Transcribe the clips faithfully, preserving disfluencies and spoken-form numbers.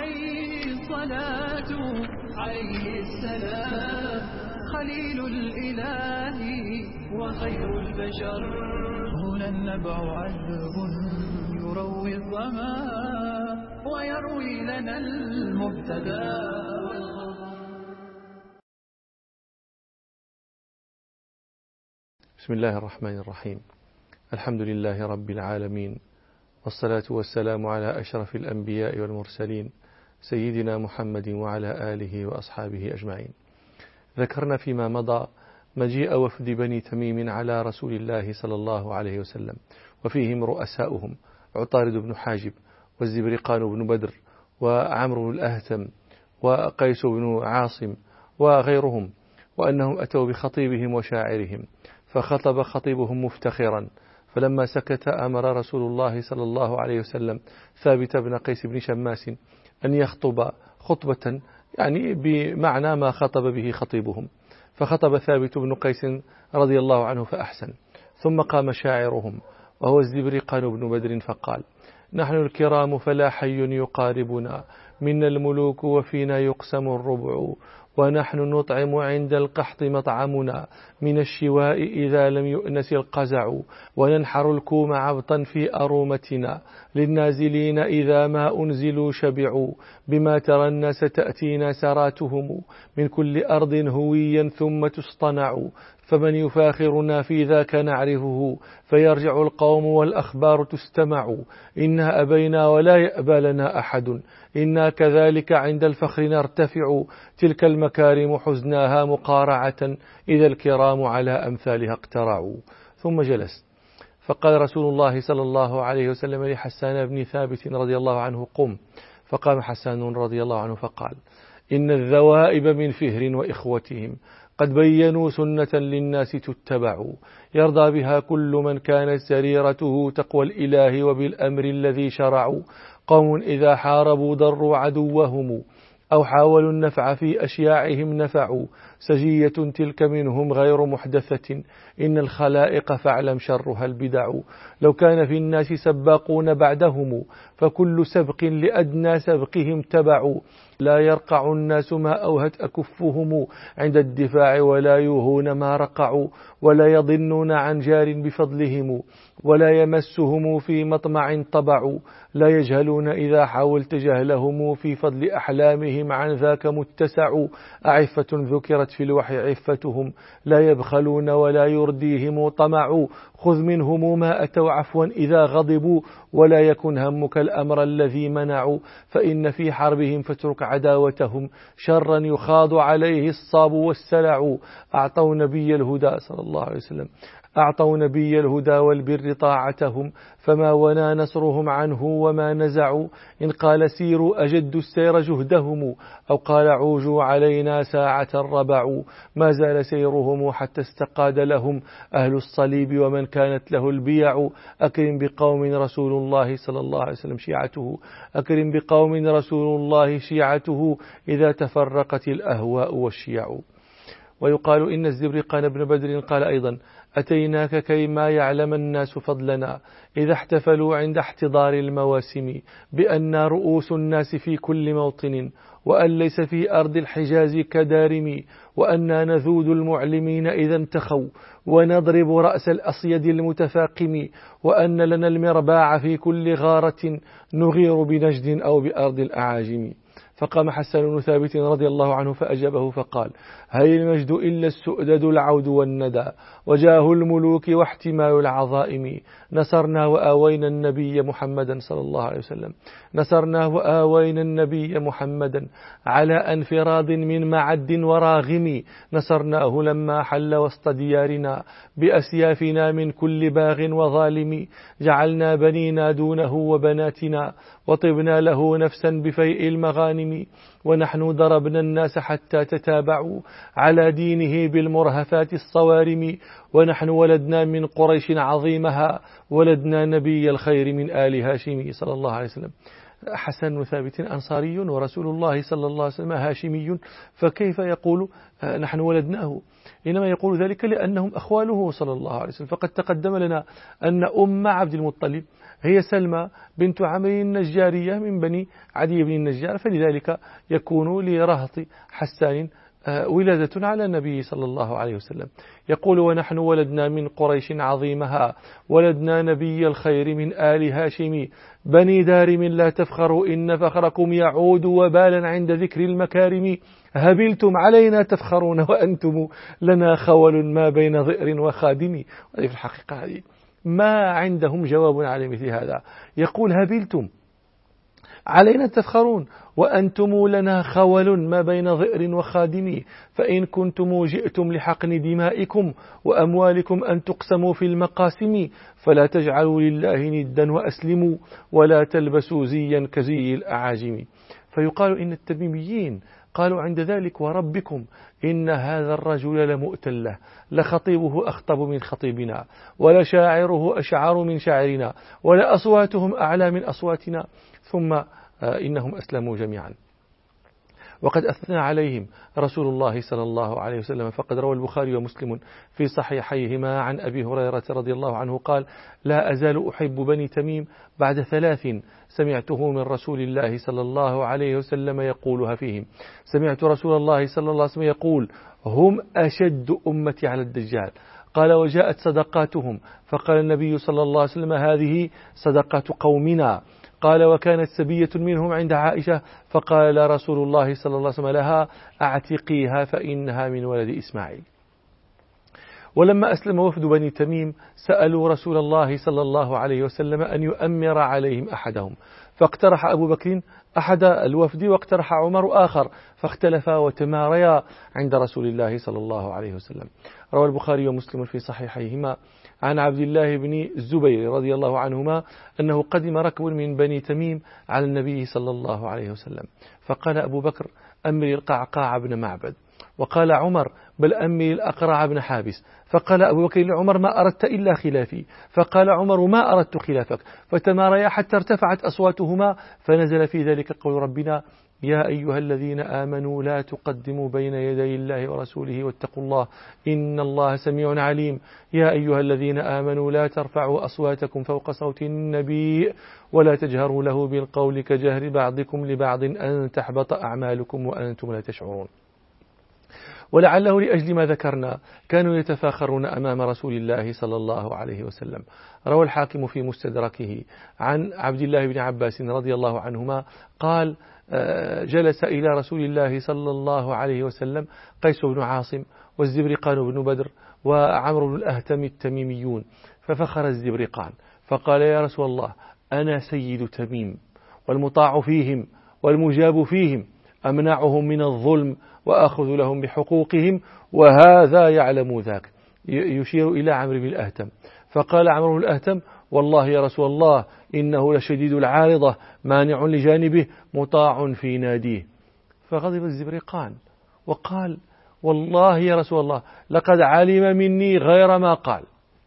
عليه الصلاة عليه السلام خليل الإله وخير البشر. هنا النبع عذب يروي الظما ويروي لنا المبتدى والخبر. بسم الله الرحمن الرحيم. الحمد لله رب العالمين، والصلاة والسلام على أشرف الأنبياء والمرسلين سيدنا محمد وعلى آله وأصحابه أجمعين. ذكرنا فيما مضى مجيء وفد بني تميم على رسول الله صلى الله عليه وسلم، وفيهم رؤساؤهم عطارد بن حاجب والزبرقان بن بدر وعمرو الأهتم وقيس بن عاصم وغيرهم، وأنهم أتوا بخطيبهم وشاعرهم، فخطب خطيبهم مفتخرا. فلما سكت أمر رسول الله صلى الله عليه وسلم ثابت بن قيس بن شماس أن يخطب خطبة يعني بمعنى ما خطب به خطيبهم، فخطب ثابت بن قيس رضي الله عنه فأحسن. ثم قام شاعرهم وهو الزبرقان بن بدر فقال: نحن الكرام فلا حي يقاربنا، منا الملوك وفينا يقسم الربع، ونحن نطعم عند القحط مطعمنا، من الشواء إذا لم يؤنس القزع، وننحر الكوم عبطا في أرومتنا، للنازلين إذا ما أنزلوا شبعوا، بما ترى الناس تأتينا سراتهم، من كل أرض هويا ثم تصطنع، فمن يفاخرنا في ذاك نعرفه، فيرجع القوم والأخبار تستمع، إنا أبينا ولا يأبى لنا أحد، إنا كذلك عند الفخر نرتفع، تلك المكارم حزناها مقارعة، إذا الكرام على أمثالها اقترعوا. ثم جلس، فقال رسول الله صلى الله عليه وسلم لحسان بن ثابت رضي الله عنه: قم. فقام حسان رضي الله عنه فقال: إن الذوائب من فهر وإخوتهم قد بينوا سنة للناس تتبع، يرضى بها كل من كانت سريرته تقوى الإله وبالأمر الذي شرعوا، قوم إذا حاربوا ضروا عدوهم، أو حاولوا النفع في أشياعهم نفعوا، سجية تلك منهم غير محدثة، إن الخلائق فاعلم شرها البدع، لو كان في الناس سباقون بعدهم، فكل سبق لأدنى سبقهم تبعوا، لا يرقع الناس ما أوهت أكفهم عند الدفاع، ولا يوهون ما رقعوا، ولا يظنون عن جار بفضلهم، ولا يمسهم في مطمع طبع، لا يجهلون إذا حاولت جهلهم في فضل أحلامهم عن ذاك متسع، أعفة ذكرت في الوحي عفتهم، لا يبخلون ولا يرديهم طمع، خذ منهم ما أتوا عفوا إذا غضبوا، ولا يكن همك الأمر الذي منعوا، فإن في حربهم فترك عداوتهم، شرا يخاض عليه الصاب والسلع، أعطوا نبي الهدى صلى الله عليه وسلم أعطوا نبي الهدى والبر طاعتهم، فما ونا نصرهم عنه وما نزعوا، إن قال سيروا أجدوا السير جهدهم، أو قال عوجوا علينا ساعة ربعوا، ما زال سيرهم حتى استقاد لهم أهل الصليب ومن كانت له البيع، أكرم بقوم رسول الله صلى الله عليه وسلم شيعته أكرم بقوم رسول الله شيعته، إذا تفرقت الأهواء والشيع. ويقال إن الزبرقان بن بدر قال أيضا: أتيناك كيما يعلم الناس فضلنا، إذا احتفلوا عند احتضار المواسم، بأن رؤوس الناس في كل موطن، وأن ليس في أرض الحجاز كدارم، وأننا نذود المعلمين إذا انتخوا، ونضرب رأس الأصيد المتفاقم، وأن لنا المرباع في كل غارة، نغير بنجد أو بأرض الأعاجم. فقام حسان بن ثابت رضي الله عنه فأجابه فقال: هل المجد إلا السؤدد العود والندى، وجاه الملوك واحتمال العظائم، نصرنا وآوينا النبي محمدا صلى الله عليه وسلم نصرنا وآوينا النبي محمدا على انفراد من معد وراغم، نصرناه لما حل وسط ديارنا، بأسيافنا من كل باغ وظالم، جعلنا بنينا دونه وبناتنا، وطبنا له نفسا بفيء المغانم، ونحن ضربنا الناس حتى تتابعوا على دينه بالمرهفات الصوارم، ونحن ولدنا من قريش عظيمها، ولدنا نبي الخير من آل هاشم صلى الله عليه وسلم. حسن ثابت أنصاري ورسول الله صلى الله عليه وسلم هاشمي، فكيف يقول نحن ولدناه؟ إنما يقول ذلك لأنهم أخواله صلى الله عليه وسلم. فقد تقدم لنا أن أم عبد المطلب هي سلمى بنت عمرو النجارية من بني عدي بن النجار، فلذلك يكون لرهط حسان ولادة على النبي صلى الله عليه وسلم. يقول ونحن ولدنا من قريش عظيمها، ولدنا نبي الخير من آل هاشم، بني دارم لا تفخروا إن فخركم يعود وبالا عند ذكر المكارم، هبلتم علينا تفخرون وأنتم لنا خول ما بين ضئر وخادم. وفي الحقيقة هذه ما عندهم جواب على مثل هذا. يقول هبلتم علينا تفخرون وأنتم لنا خول ما بين ضئر وخادم، فإن كنتم جئتم لحقن دمائكم وأموالكم أن تقسموا في المقاسم، فلا تجعلوا لله ندا وأسلموا ولا تلبسوا زيا كزي الأعاجم. فيقال إن التميميين قالوا عند ذلك وربكم إن هذا الرجل لمؤتله، لخطيبه أخطب من خطيبنا، ولشاعره أشعر من شاعرنا، ولأصواتهم أعلى من أصواتنا. ثم إنهم أسلموا جميعا. وقد أثنى عليهم رسول الله صلى الله عليه وسلم، فقد روى البخاري ومسلم في صحيحيهما عن أبي هريرة رضي الله عنه قال لا أزال أحب بني تميم بعد ثلاث سمعته من رسول الله صلى الله عليه وسلم يقولها فيهم. سمعت رسول الله صلى الله عليه وسلم يقول هم أشد أمتي على الدجال. قال وجاءت صدقاتهم، فقال النبي صلى الله عليه وسلم هذه صدقات قومنا. قال وكانت سبية منهم عند عائشة، فقال رسول الله صلى الله عليه وسلم لها أعتقيها فإنها من ولد إسماعيل. ولما أسلم وفد بني تميم سألوا رسول الله صلى الله عليه وسلم أن يؤمر عليهم أحدهم، فاقترح أبو بكر أحد الوفد واقترح عمر آخر، فاختلفا وتماريا عند رسول الله صلى الله عليه وسلم. روى البخاري ومسلم في صحيحيهما عن عبد الله بن الزبير رضي الله عنهما أنه قدم ركب من بني تميم على النبي صلى الله عليه وسلم، فقال أبو بكر أمر القعقاع بن معبد، وقال عمر بل أمر الأقرع بن حابس، فقال أبو بكر لعمر ما أردت إلا خلافي، فقال عمر ما أردت خلافك، فتماريا حتى ارتفعت أصواتهما، فنزل في ذلك قول ربنا يا أيها الذين آمنوا لا تقدموا بين يدي الله ورسوله واتقوا الله إن الله سميع عليم. يا أيها الذين آمنوا لا ترفعوا أصواتكم فوق صوت النبي ولا تجهروا له بالقول كجهر بعضكم لبعض أن تحبط أعمالكم وأنتم لا تشعرون. ولعله لأجل ما ذكرنا كانوا يتفاخرون أمام رسول الله صلى الله عليه وسلم. روى الحاكم في مستدركه عن عبد الله بن عباس رضي الله عنهما قال جلس إلى رسول الله صلى الله عليه وسلم قيس بن عاصم والزبرقان بن بدر وعمرو بن الأهتم التميميون، ففخر الزبرقان فقال يا رسول الله أنا سيد تميم والمطاع فيهم والمجاب فيهم، أمنعهم من الظلم وأخذ لهم بحقوقهم وهذا يعلم ذاك، يشير إلى عمرو بن الأهتم. فقال عمرو بن الأهتم والله يا رسول الله إنه لشديد العارضة مانع لجانبه مطاع في ناديه. فغضب الزبرقان وقال والله يا رسول الله لقد علم مني غير ما قال،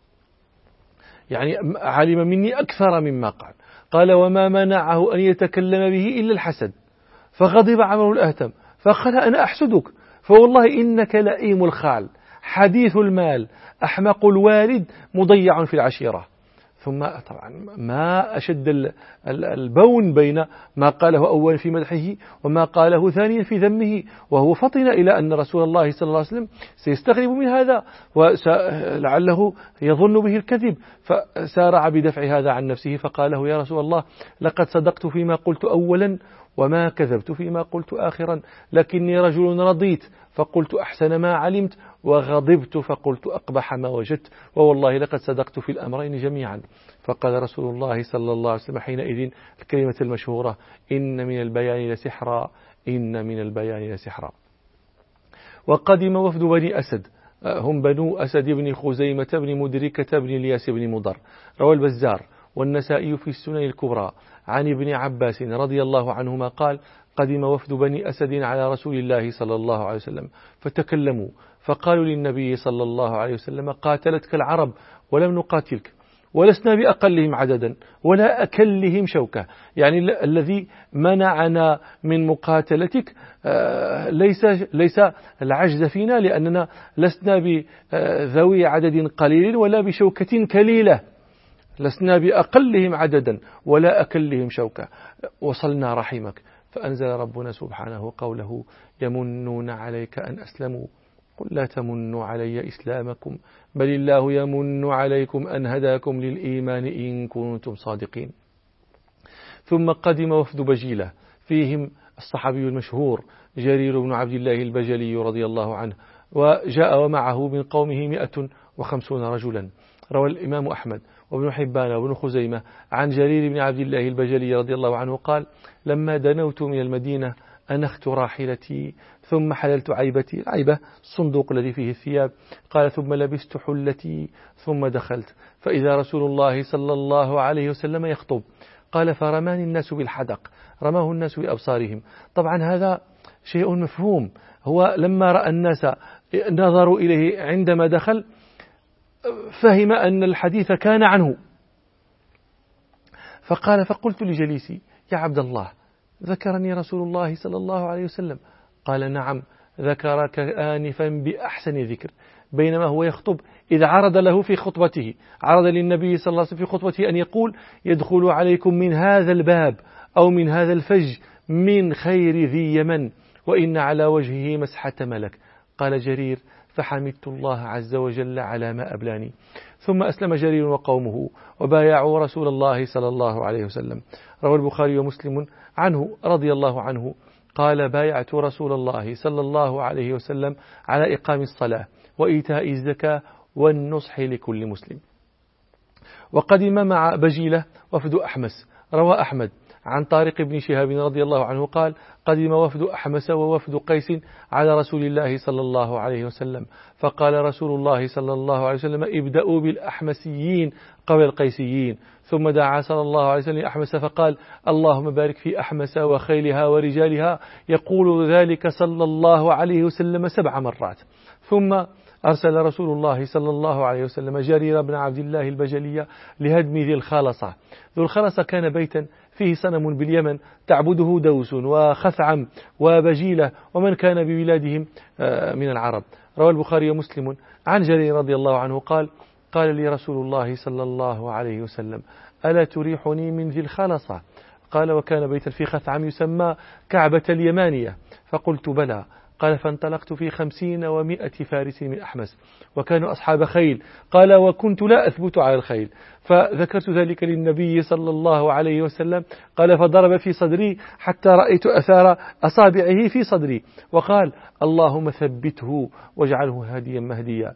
يعني علم مني أكثر مما قال. قال وما منعه أن يتكلم به إلا الحسد. فغضب عمرو بن الأهتم فقال أنا أحسدك، فوالله إنك لئيم الخال حديث المال أحمق الوالد مضيع في العشيرة. ثم طبعا ما أشد البون بين ما قاله أولا في مدحه وما قاله ثانيا في ذمه، وهو فطن إلى أن رسول الله صلى الله عليه وسلم سيستغرب من هذا ولعله يظن به الكذب، فسارع بدفع هذا عن نفسه فقال له يا رسول الله لقد صدقت فيما قلت أولا وما كذبت فيما قلت آخرا، لكني رجل رضيت فقلت أحسن ما علمت، وغضبت فقلت أقبح ما وجدت، ووالله لقد صدقت في الأمرين جميعا. فقال رسول الله صلى الله عليه وسلم حينئذ الكلمة المشهورة إن من البيان لسحرا إن من البيان لسحرا. وقدم وفد بني أسد، هم بنو أسد بن خزيمة بن مدركة بن الياس بن مضر. روى البزار والنسائي في السنن الكبرى عن ابن عباس رضي الله عنهما قال قدم وفد بني أسد على رسول الله صلى الله عليه وسلم فتكلموا، فقالوا للنبي صلى الله عليه وسلم قاتلتك العرب ولم نقاتلك، ولسنا بأقلهم عددا ولا أكلهم شوكة. يعني الذي منعنا من مقاتلتك ليس ليس العجز فينا، لأننا لسنا بذوي عدد قليل ولا بشوكة كليلة، لسنا بأقلهم عددا ولا أكلهم شوكة، وصلنا رحمك. فأنزل ربنا سبحانه قوله: يمنون عليك أن أسلموا قل لا تمنوا علي إسلامكم بل الله يمن عليكم أن هداكم للإيمان إن كنتم صادقين. ثم قدم وفد بجيلة فيهم الصحابي المشهور جرير بن عبد الله البجلي رضي الله عنه، وجاء ومعه من قومه مئة وخمسون رجلا. روى الإمام أحمد وابن حبان وابن خزيمة عن جرير بن عبد الله البجلي رضي الله عنه قال: لما دنوت من المدينة أنخت راحلتي ثم حللت عيبتي، العيبة الصندوق الذي فيه الثياب، قال: ثم لبست حلتي ثم دخلت فإذا رسول الله صلى الله عليه وسلم يخطب، قال: فرماني الناس بالحدق، رماه الناس بأبصارهم. طبعا هذا شيء مفهوم، هو لما رأى الناس نظروا إليه عندما دخل فهم أن الحديث كان عنه، فقال: فقلت لجليسي: يا عبد الله، ذكرني رسول الله صلى الله عليه وسلم؟ قال: نعم، ذكرك آنفا بأحسن ذكر، بينما هو يخطب إذ عرض له في خطبته، عرض للنبي صلى الله عليه وسلم في خطبته أن يقول: يدخل عليكم من هذا الباب أو من هذا الفج من خير ذي يمن وإن على وجهه مسحة ملك. قال جرير: فحمدت الله عز وجل على ما أبلاني. ثم أسلم جرير وقومه وبايعوا رسول الله صلى الله عليه وسلم. روى البخاري ومسلم عنه رضي الله عنه قال: بايعت رسول الله صلى الله عليه وسلم على إقام الصلاة وإيتاء الزكاة والنصح لكل مسلم. وقدم مع بجيلة وفد أحمس. روى أحمد عن طارق بن شهاب رضي الله عنه قال: قدم وفد أحمس ووفد قيس على رسول الله صلى الله عليه وسلم، فقال رسول الله صلى الله عليه وسلم: ابدأوا بالأحمسيين قبل القيسيين. ثم دعا صلى الله عليه وسلم أحمس فقال: اللهم بارك في أحمس وخيلها ورجالها، يقول ذلك صلى الله عليه وسلم سبع مرات. ثم أرسل رسول الله صلى الله عليه وسلم جرير بن عبد الله البجلي لهدم ذي الخلصة. ذو الخلصة كان بيتا فيه صنم باليمن تعبده دوس وخثعم وبجيلة ومن كان ببلادهم من العرب. روى البخاري ومسلم عن جرير رضي الله عنه قال: قال لي رسول الله صلى الله عليه وسلم: ألا تريحني من ذي الخلصة؟ قال: وكان بيتا في خثعم يسمى كعبة اليمانية. فقلت: بلى. قال: فانطلقت في خمسين ومائة فارس من أحمس وكانوا أصحاب خيل. قال: وكنت لا أثبت على الخيل، فذكرت ذلك للنبي صلى الله عليه وسلم. قال: فضرب في صدري حتى رأيت أثار أصابعه في صدري، وقال: اللهم ثبته واجعله هاديا مهديا.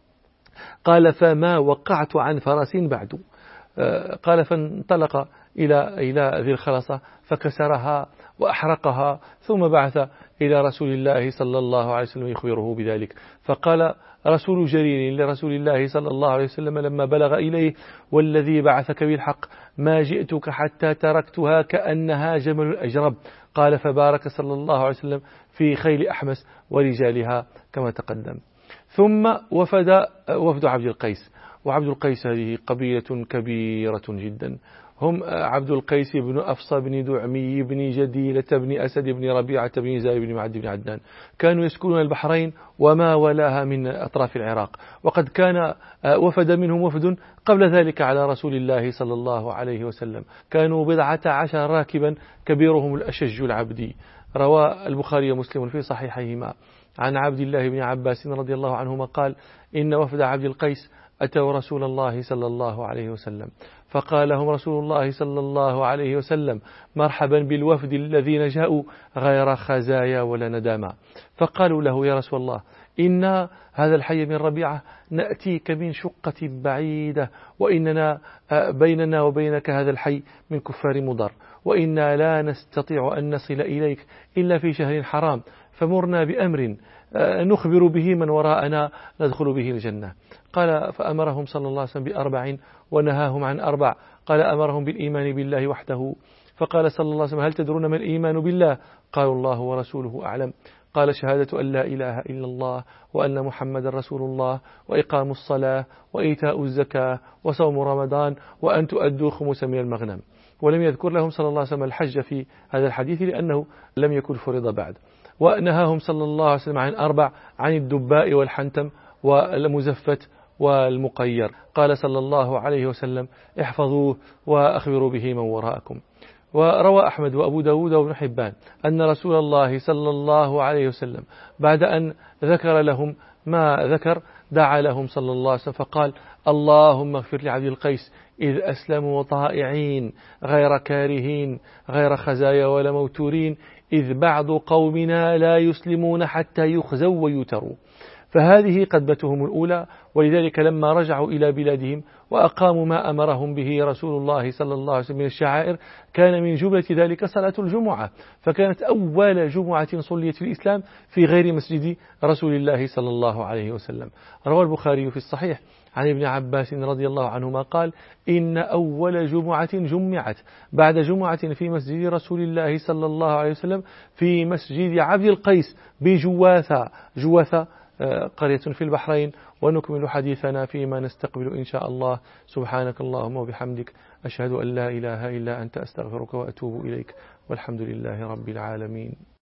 قال: فما وقعت عن فرس بعد. قال: فانطلق إلى إلى ذي الخلصة فكسرها وأحرقها، ثم بعث إلى رسول الله صلى الله عليه وسلم يخبره بذلك. فقال رسول جرير لرسول الله صلى الله عليه وسلم لما بلغ إليه: والذي بعثك بالحق ما جئتك حتى تركتها كأنها جمل أجرب. قال: فبارك صلى الله عليه وسلم في خيل أحمس ورجالها كما تقدم. ثم وفد وفد عبد القيس. وعبد القيس هذه قبيلة كبيرة جدا، هم عبد القيس بن أفصى بن دعمي بن جديلة بن أسد بن ربيعة بن زاي بن معد بن عدنان. كانوا يسكنون البحرين وما ولاها من أطراف العراق، وقد كان وفد منهم وفد قبل ذلك على رسول الله صلى الله عليه وسلم، كانوا بضعة عشر راكبا كبيرهم الأشج العبدي. روى البخاري ومسلم في صحيحيهما عن عبد الله بن عباس رضي الله عنهما قال: إن وفد عبد القيس أتوا رسول الله صلى الله عليه وسلم فقال لهم رسول الله صلى الله عليه وسلم: مرحبا بالوفد الذين جاءوا غير خزايا ولا ندامة. فقالوا له: يا رسول الله، إن هذا الحي من ربيعة نأتيك من شقة بعيدة، وإننا بيننا وبينك هذا الحي من كفار مضر، وإنا لا نستطيع أن نصل إليك إلا في شهر حرام، فمرنا بأمر نخبر به من وراءنا ندخل به الجنة. قال: فأمرهم صلى الله عليه وسلم بأربع ونهاهم عن أربع. قال: أمرهم بالإيمان بالله وحده. فقال صلى الله عليه وسلم: هل تدرون ما الإيمان بالله؟ قالوا: الله ورسوله أعلم. قال شهادة أن لا إله إلا الله وأن محمد رسول الله وإقام الصلاة وإيتاء الزكاة وصوم رمضان وأن تؤدوا خمس من المغنم. ولم يذكر لهم صلى الله عليه وسلم الحج في هذا الحديث لأنه لم يكن فرض بعد. ونهاهم صلى الله عليه وسلم عن أربع: عن الدباء والحنتم والمزفت والمقير. قال صلى الله عليه وسلم: احفظوه وأخبروا به من وراءكم. وروى أحمد وأبو داود وابن حبان أن رسول الله صلى الله عليه وسلم بعد أن ذكر لهم ما ذكر دعا لهم صلى الله عليه وسلم فقال: اللهم اغفر لعبد القيس إذ أسلموا طائعين غير كارهين غير خزايا ولا موتورين، إذ بعض قومنا لا يسلمون حتى يخزوا ويتروا. فهذه قدمتهم الأولى، ولذلك لما رجعوا إلى بلادهم وأقاموا ما أمرهم به رسول الله صلى الله عليه وسلم من الشعائر كان من جملة ذلك صلاة الجمعة، فكانت أول جمعة صليت في الإسلام في غير مسجد رسول الله صلى الله عليه وسلم. روى البخاري في الصحيح عن ابن عباس رضي الله عنهما قال: إن أول جمعة جمعت بعد جمعة في مسجد رسول الله صلى الله عليه وسلم في مسجد عبد القيس بجواثة. جواثة قرية في البحرين. ونكمل حديثنا فيما نستقبل إن شاء الله. سبحانك اللهم وبحمدك، أشهد أن لا إله إلا أنت، أستغفرك وأتوب إليك، والحمد لله رب العالمين.